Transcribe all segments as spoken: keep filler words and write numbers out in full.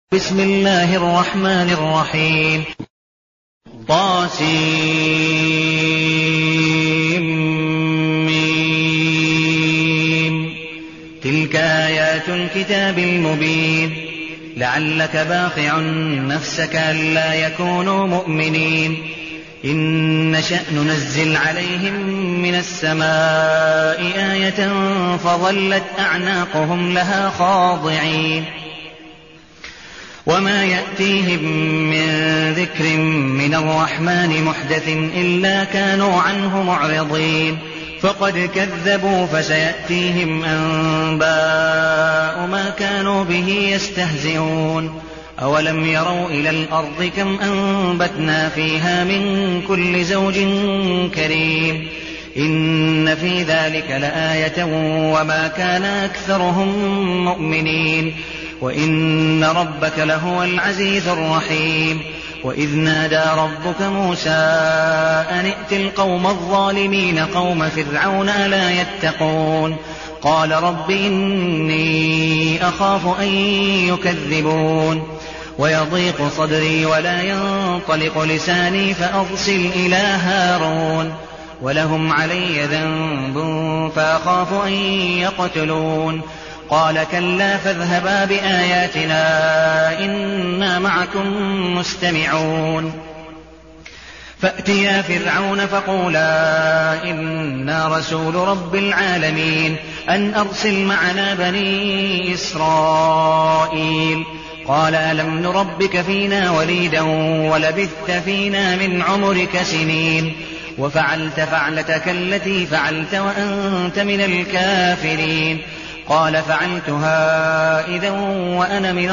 بسم الله الرحمن الرحيم. طاسيم. تلك آيات الكتاب المبين. لعلك باخع نفسك ألا يكونوا مؤمنين. إن نشأ ننزل عليهم من السماء آية فظلت أعناقهم لها خاضعين. وما يأتيهم من ذكر من الرحمن محدث إلا كانوا عنه معرضين. فقد كذبوا فسيأتيهم أنباء ما كانوا به يستهزئون. أولم يروا إلى الأرض كم أنبتنا فيها من كل زوج كريم. إن في ذلك لآية وما كان أكثرهم مؤمنين. وإن ربك لهو العزيز الرحيم. وإذ نادى ربك موسى أن ائت القوم الظالمين قوم فرعون ألا يتقون. قال رب إني أخاف أن يكذبون. ويضيق صدري ولا ينطلق لساني فأرسل إلى هارون. ولهم علي ذنب فأخاف أن يقتلون. قال كلا فاذهبا بآياتنا إنا معكم مستمعون. فأتيا فرعون فقولا إنا رسول رب العالمين أن أرسل معنا بني إسرائيل. قال ألم نربك فينا وليدا ولبثت فينا من عمرك سنين وفعلت فعلتك التي فعلت وأنت من الكافرين. قال فعلتها إذا وأنا من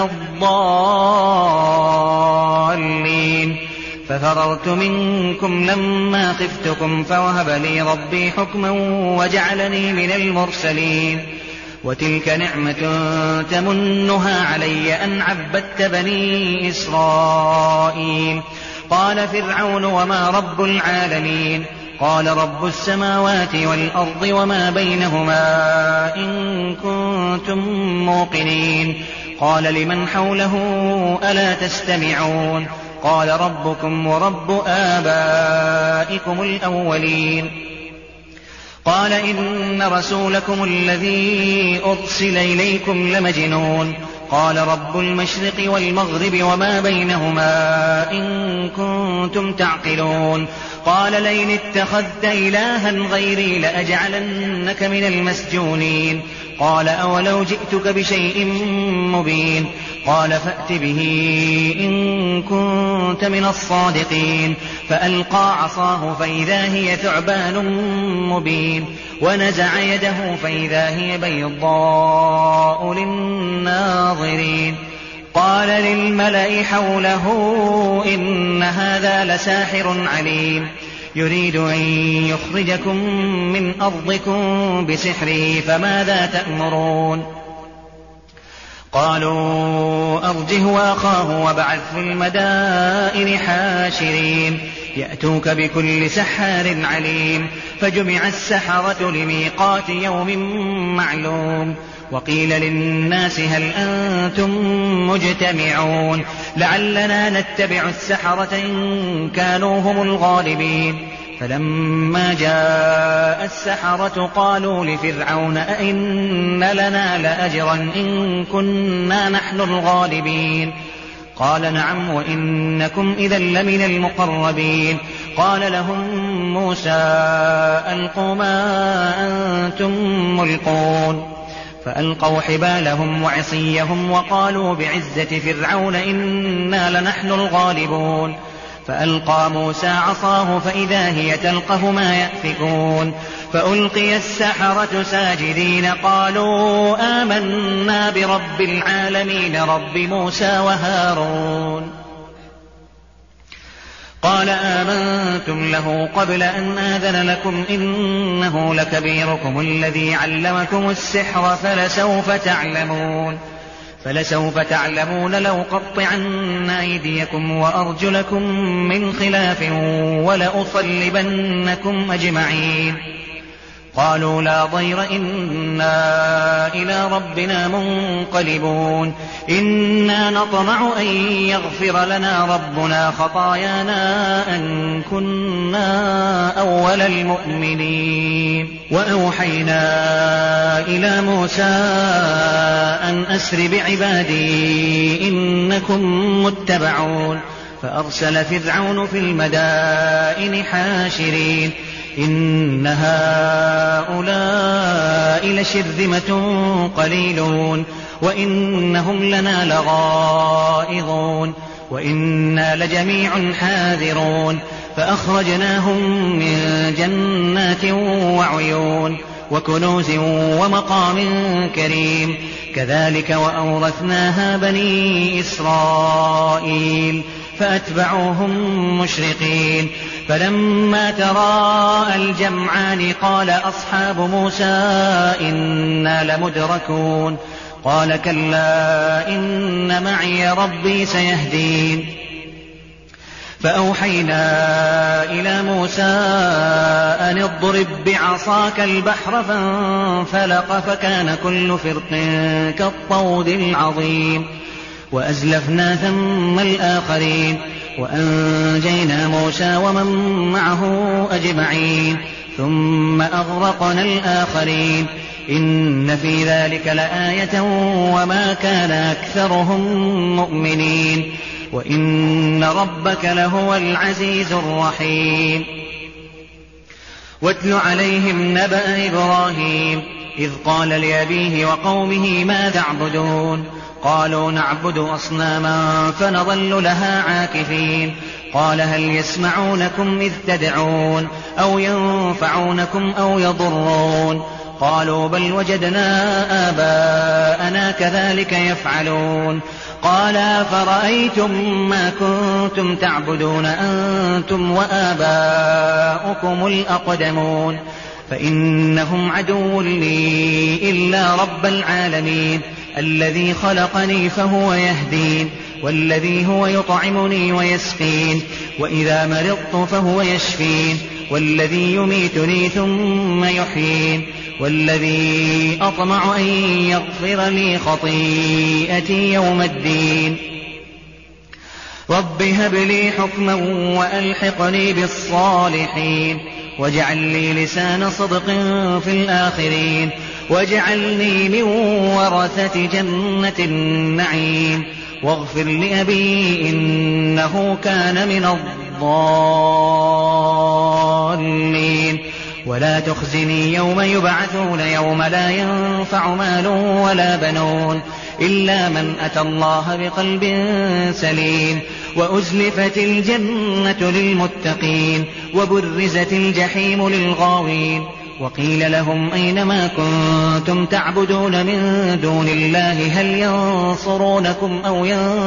الضالين. ففررت منكم لما خفتكم فوهب لي ربي حكما وجعلني من المرسلين. وتلك نعمة تمنها علي أن عبدت بني إسرائيل. قال فرعون وما رب العالمين. قال رب السماوات والأرض وما بينهما إن كنتم موقنين. قال لمن حوله ألا تستمعون. قال ربكم ورب آبائكم الأولين. قال إن رسولكم الذي أرسل إليكم لمجنون. قال رب المشرق والمغرب وما بينهما إن كنتم تعقلون. قال لئن اتخذت إلها غيري لأجعلنك من المسجونين. قال أولو جئتك بشيء مبين. قال فأت به إن كنت من الصادقين. فألقى عصاه فإذا هي ثعبان مبين. ونزع يده فإذا هي بيضاء للناظرين. قال للملأ حوله إن هذا لساحر عليم يريد أن يخرجكم من أرضكم بسحره فماذا تأمرون. قالوا أرجه وأخاه وابعث في المدائن حاشرين يأتوك بكل سحار عليم. فجمع السحرة لميقات يوم معلوم. وقيل للناس هل أنتم مجتمعون لعلنا نتبع السحرة إن كانوا هم الغالبين. فلما جاء السحرة قالوا لفرعون أئن لنا لأجرا إن كنا نحن الغالبين. قال نعم وإنكم إذا لمن المقربين. قال لهم موسى ألقوا ما أنتم ملقون. فألقوا حبالهم وعصيهم وقالوا بعزة فرعون إنا لنحن الغالبون. فألقى موسى عصاه فإذا هي تلقف ما يأفكون. فألقي السحرة ساجدين قالوا آمنا برب العالمين رب موسى وهارون. قال آمنتم له قبل أن آذن لكم إنه لكبيركم الذي علمكم السحر فلسوف تعلمون. فلسوف تعلمون لأقطعن أيديكم وأرجلكم من خلاف ولأصلبنكم أجمعين. قالوا لا ضير إنا إلى ربنا منقلبون إنا نطمع أن يغفر لنا ربنا خطايانا أن كنا أول المؤمنين وأوحينا إلى موسى أن أسر بعبادي إنكم متبعون فأرسل فرعون في المدائن حاشرين إن هؤلاء لشرذمة قليلون وإنهم لنا لغائظون وإنا لجميع حاذرون فأخرجناهم من جنات وعيون وكنوز ومقام كريم كذلك وأورثناها بني إسرائيل فأتبعوهم مشرقين فلما تراءى الجمعان قال أصحاب موسى إنا لمدركون قال كلا إن معي ربي سيهدين فأوحينا إلى موسى أن اضرب بعصاك البحر فانفلق فكان كل فرق كالطود العظيم وأزلفنا ثم الآخرين وأنجينا موسى ومن معه أجمعين ثم أغرقنا الآخرين إن في ذلك لآية وما كان أكثرهم مؤمنين وإن ربك لهو العزيز الرحيم واتل عليهم نبأ إبراهيم إذ قال لأبيه وقومه ماذا تعبدون قالوا نعبد أصناما فنظل لها عاكفين قال هل يسمعونكم إذ تدعون أو ينفعونكم أو يضرون قالوا بل وجدنا آباءنا كذلك يفعلون قال فرأيتم ما كنتم تعبدون أنتم وآباؤكم الأقدمون فإنهم عدو لي إلا رب العالمين الذي خلقني فهو يهدين والذي هو يطعمني ويسقين وإذا مرضت فهو يشفين والذي يميتني ثم يحيين والذي أطمع أن يغفر لي خطيئتي يوم الدين رب هب لي حكما وألحقني بالصالحين واجعل لي لسان صدق في الآخرين واجعلني من ورثة جنة النعيم واغفر لأبي إنه كان من الضالين ولا تخزني يوم يبعثون يوم لا ينفع مال ولا بنون إلا من أتى الله بقلب سليم وأزلفت الجنة للمتقين وبرزت الجحيم للغاوين وقيل لهم أينما كنتم تعبدون من دون الله هل ينصرونكم أو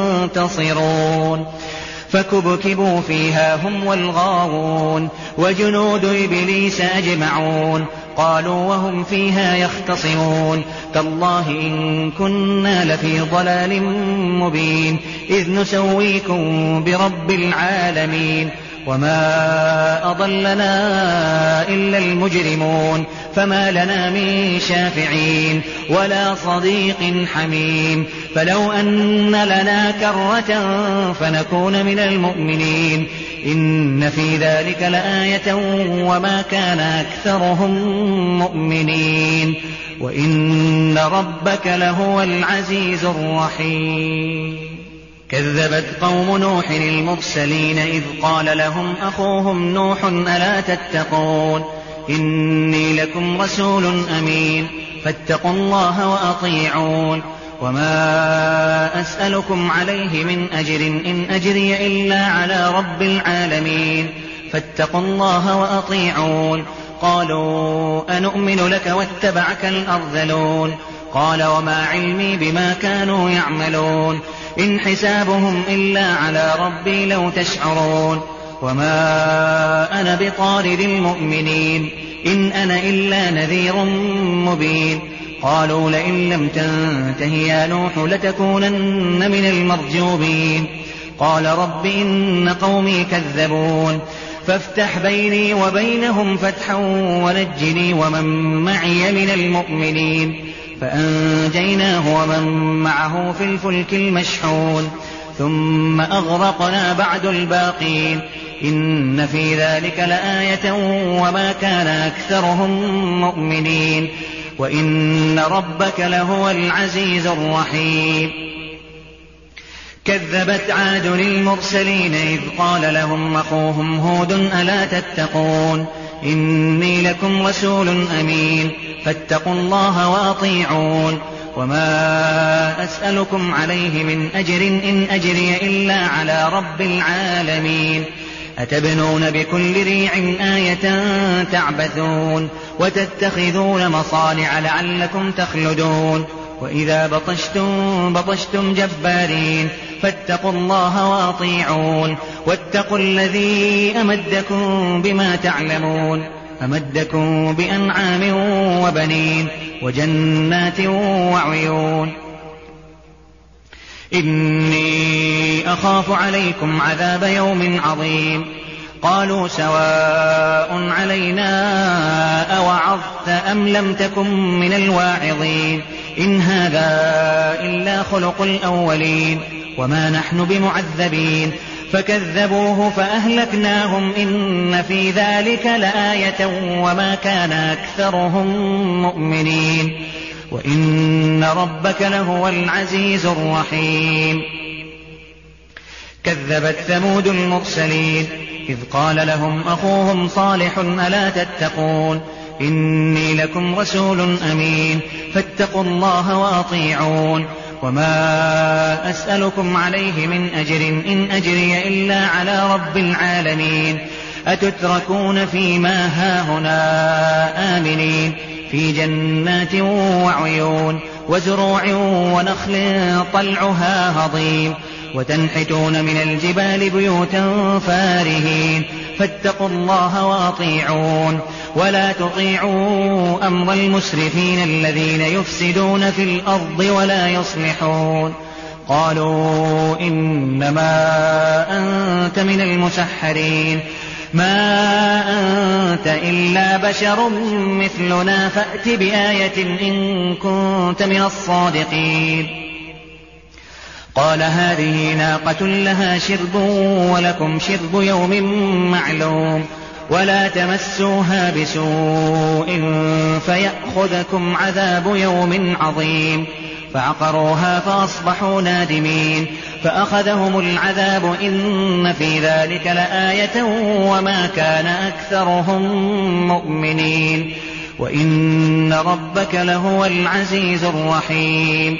ينتصرون فكبكبوا فيها هم والغاوون وجنود إبليس أجمعون قالوا وهم فيها يختصمون تالله إن كنا لفي ضلال مبين إذ نسويكم برب العالمين وما أضلنا إلا المجرمون فما لنا من شافعين ولا صديق حميم فلو أن لنا كرة فنكون من المؤمنين إن في ذلك لآية وما كان أكثرهم مؤمنين وإن ربك لهو العزيز الرحيم كذبت قوم نوح المرسلين إذ قال لهم أخوهم نوح ألا تتقون إني لكم رسول أمين فاتقوا الله وأطيعون وما أسألكم عليه من أجر إن أجري إلا على رب العالمين فاتقوا الله وأطيعون قالوا أنؤمن لك واتبعك الأرذلون قال وما علمي بما كانوا يعملون إن حسابهم إلا على ربي لو تشعرون وما أنا بطارد المؤمنين إن أنا إلا نذير مبين قالوا لئن لم تنته يا نوح لتكونن من المرجومين قال رب إن قومي كذبون فافتح بيني وبينهم فتحا ونجني ومن معي من المؤمنين فأنجيناه ومن معه في الفلك المشحون ثم أغرقنا بعد الباقين إن في ذلك لآية وما كان أكثرهم مؤمنين وإن ربك لهو العزيز الرحيم. كذبت عاد المرسلين إذ قال لهم أخوهم هود ألا تتقون إني لكم رسول أمين فاتقوا الله وأطيعون وما أسألكم عليه من أجر إن أجري إلا على رب العالمين أتبنون بكل ريع آية تعبثون وتتخذون مصانع لعلكم تخلدون وإذا بطشتم بطشتم جبارين فاتقوا الله وأطيعون واتقوا الذي أمدكم بما تعلمون أمدكم بأنعام وبنين وجنات وعيون إني أخاف عليكم عذاب يوم عظيم قالوا سواء علينا أوعظت أم لم تكن من الواعظين إن هذا إلا خلق الأولين وما نحن بمعذبين فكذبوه فأهلكناهم إن في ذلك لآية وما كان أكثرهم مؤمنين وإن ربك لهو العزيز الرحيم. كذبت ثمود المرسلين إذ قال لهم أخوهم صالح ألا تتقون إني لكم رسول أمين فاتقوا الله وأطيعون وما أسألكم عليه من أجر إن أجري إلا على رب العالمين أتتركون فيما هاهنا آمنين في جنات وعيون وزروع ونخل طلعها هضيم وتنحتون من الجبال بيوتا فارهين فاتقوا الله وأطيعون ولا تطيعوا أمر المسرفين الذين يفسدون في الأرض ولا يصلحون قالوا إنما أنت من المسحرين ما أنت إلا بشر مثلنا فأت بآية إن كنت من الصادقين. قال هذه ناقة لها شرب ولكم شرب يوم معلوم ولا تمسوها بسوء فيأخذكم عذاب يوم عظيم فعقروها فأصبحوا نادمين فأخذهم العذاب إن في ذلك لآية وما كان أكثرهم مؤمنين وإن ربك لهو العزيز الرحيم.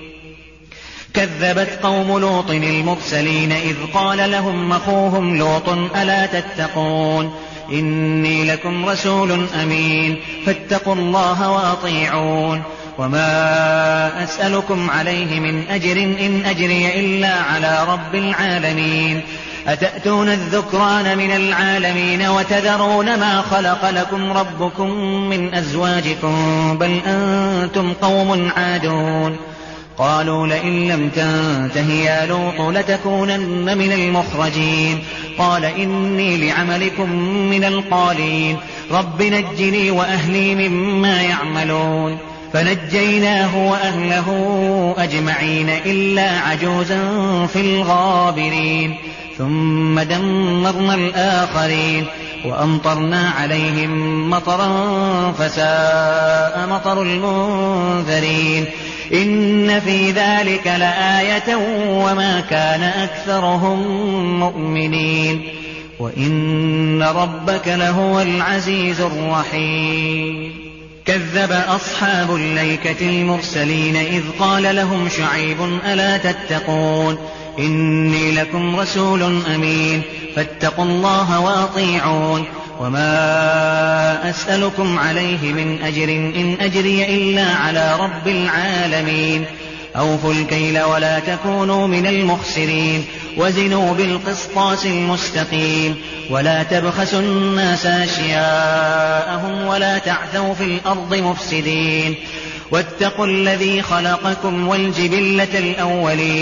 كذبت قوم لوط المرسلين إذ قال لهم أخوهم لوط ألا تتقون إني لكم رسول أمين فاتقوا الله وأطيعون وما أسألكم عليه من أجر إن أجري إلا على رب العالمين أتأتون الذكران من العالمين وتذرون ما خلق لكم ربكم من أزواجكم بل أنتم قوم عادون. قالوا لئن لم تنته يا لوط لتكونن من المخرجين قال إني لعملكم من القالين رب نجني وأهلي مما يعملون فنجيناه وأهله أجمعين إلا عجوزا في الغابرين ثم دمرنا الآخرين وأمطرنا عليهم مطرا فساء مطر المنذرين إن في ذلك لآية وما كان أكثرهم مؤمنين وإن ربك لهو العزيز الرحيم. كذب أصحاب الأيكة المرسلين إذ قال لهم شعيب ألا تتقون إني لكم رسول أمين فاتقوا الله وأطيعون وما أسألكم عليه من أجر إن أجري إلا على رب العالمين أوفوا الكيل ولا تكونوا من المخسرين وزنوا بالقسطاس المستقيم ولا تبخسوا الناس أشياءهم ولا تعثوا في الأرض مفسدين واتقوا الذي خلقكم والجبلة الأولين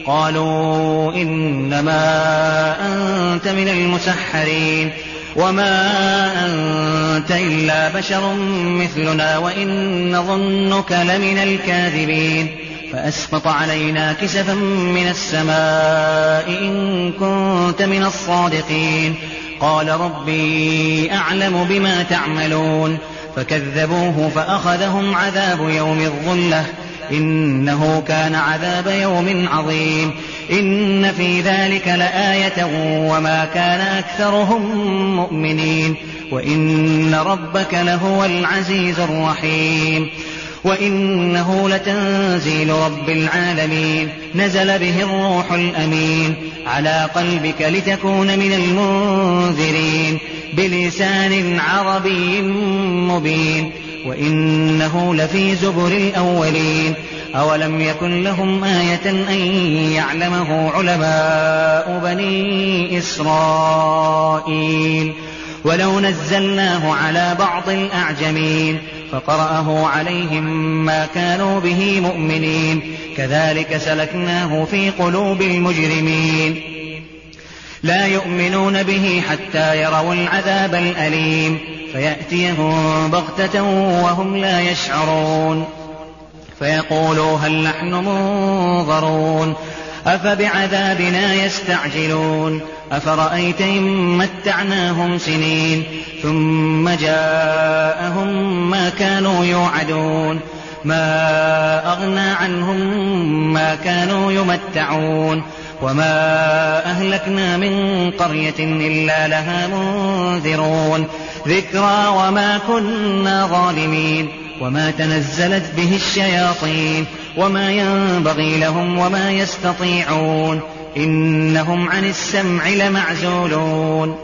قالوا إنما أنت من المسحرين وما أنت إلا بشر مثلنا وإن نظنك لمن الكاذبين فأسقط علينا كسفا من السماء إن كنت من الصادقين قال ربي أعلم بما تعملون فكذبوه فأخذهم عذاب يوم الظلة إنه كان عذاب يوم عظيم إن في ذلك لآية وما كان أكثرهم مؤمنين وإن ربك لهو العزيز الرحيم وإنه لتنزيل رب العالمين نزل به الروح الأمين على قلبك لتكون من المنذرين بلسان عربي مبين وإنه لفي زبر الأولين أولم يكن لهم آية أن يعلمه علماء بني إسرائيل ولو نزلناه على بعض الأعجمين فقرأه عليهم ما كانوا به مؤمنين كذلك سلكناه في قلوب المجرمين لا يؤمنون به حتى يروا العذاب الأليم فيأتيهم بغتة وهم لا يشعرون فيقولوا هل نحن منظرون أفبعذابنا يستعجلون أفرأيت إن متعناهم سنين ثم جاءهم ما كانوا يوعدون ما أغنى عنهم ما كانوا يمتعون وما أهلكنا من قرية إلا لها منذرون ذكرى وما كنا ظالمين وما تنزلت به الشياطين وما ينبغي لهم وما يستطيعون إنهم عن السمع لمعزولون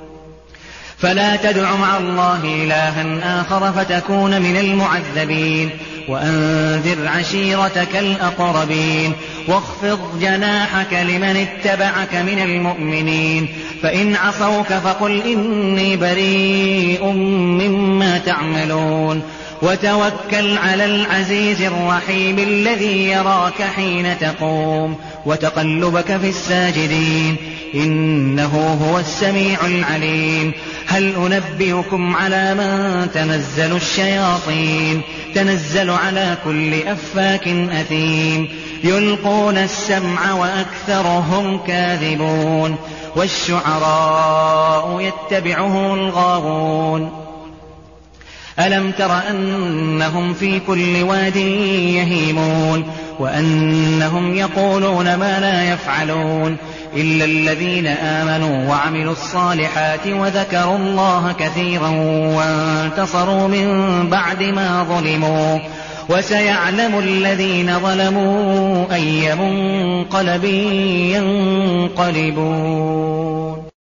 فلا تدع مع الله إلها آخر فتكون من المعذبين وأنذر عشيرتك الأقربين واخفض جناحك لمن اتبعك من المؤمنين فإن عصوك فقل إني بريء مما تعملون وتوكل على العزيز الرحيم الذي يراك حين تقوم وتقلبك في الساجدين إنه هو السميع العليم هل أنبئكم على من تنزل الشياطين تنزل على كل أفاك أثيم يلقون السمع وأكثرهم كاذبون والشعراء يتبعهم الغاوون ألم تر أنهم في كل واد يهيمون وأنهم يقولون ما لا يفعلون إلا الذين آمنوا وعملوا الصالحات وذكروا الله كثيرا وانتصروا من بعد ما ظلموا وسيعلم الذين ظلموا أي منقلب ينقلبون.